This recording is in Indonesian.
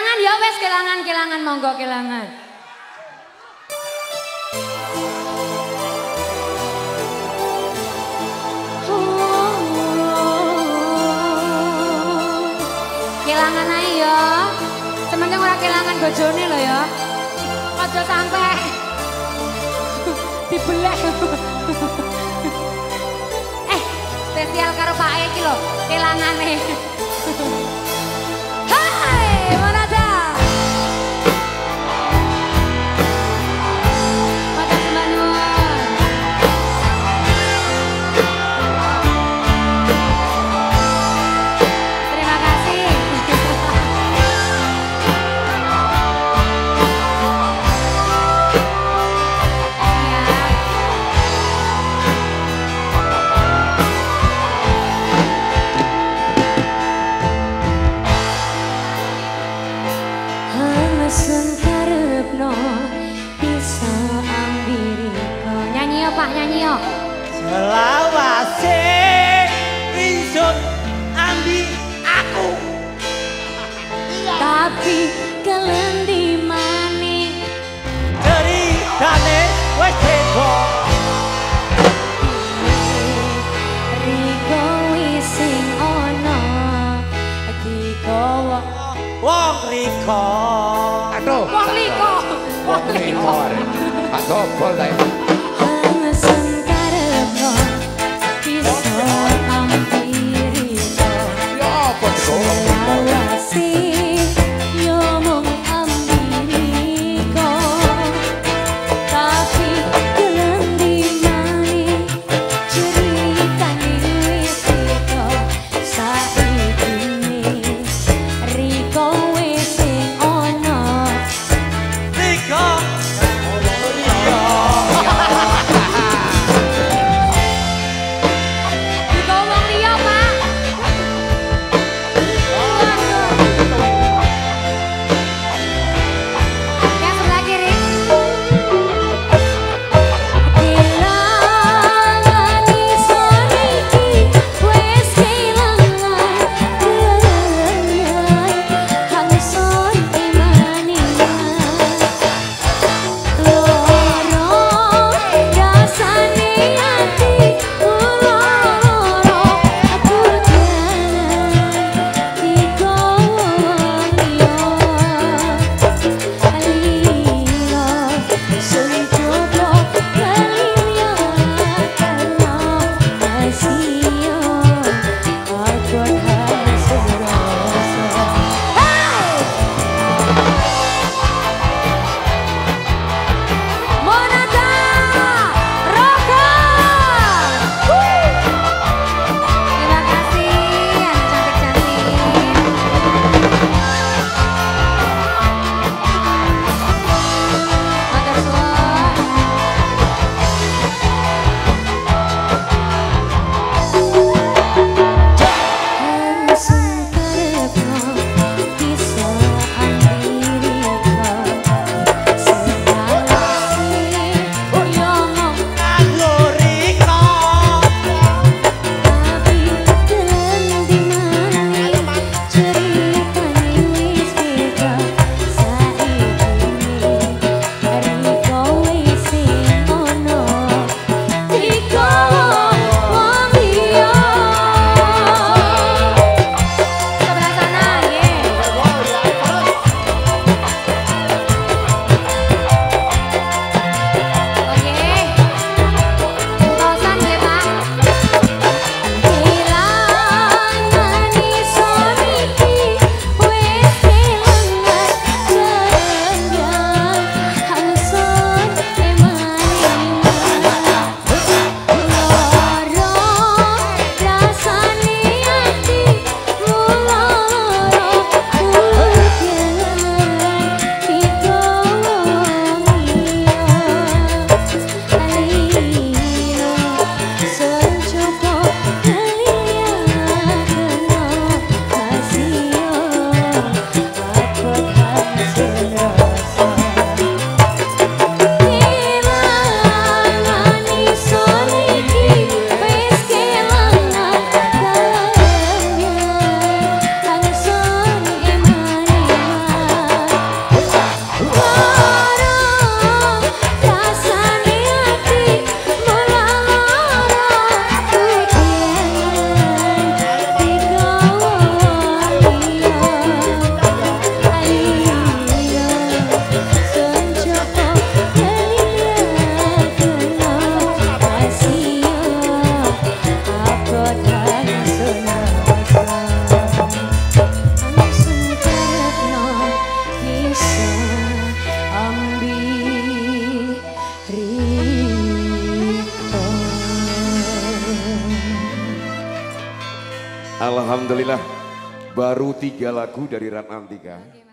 Kelangan ya wes kelangan monggo kelangan. Kelangan ae ya. Sementing ora kelangan bojone lho ya. Aja sampe dibelah. Spesial karo Pak E iki lho, kelangane. Hai, Monada. Matur sembah nuwun. Terima kasih. Nyanyi yo. Selawase ingsun ambi aku. Tapi kelendi maning Ceritane wis beda. Riko sing ana digawa Wong riko. Aduh. wong liko. Wong liko. Pak Dobol ta. Alhamdulillah baru 3 lagu dari Ratna Antika.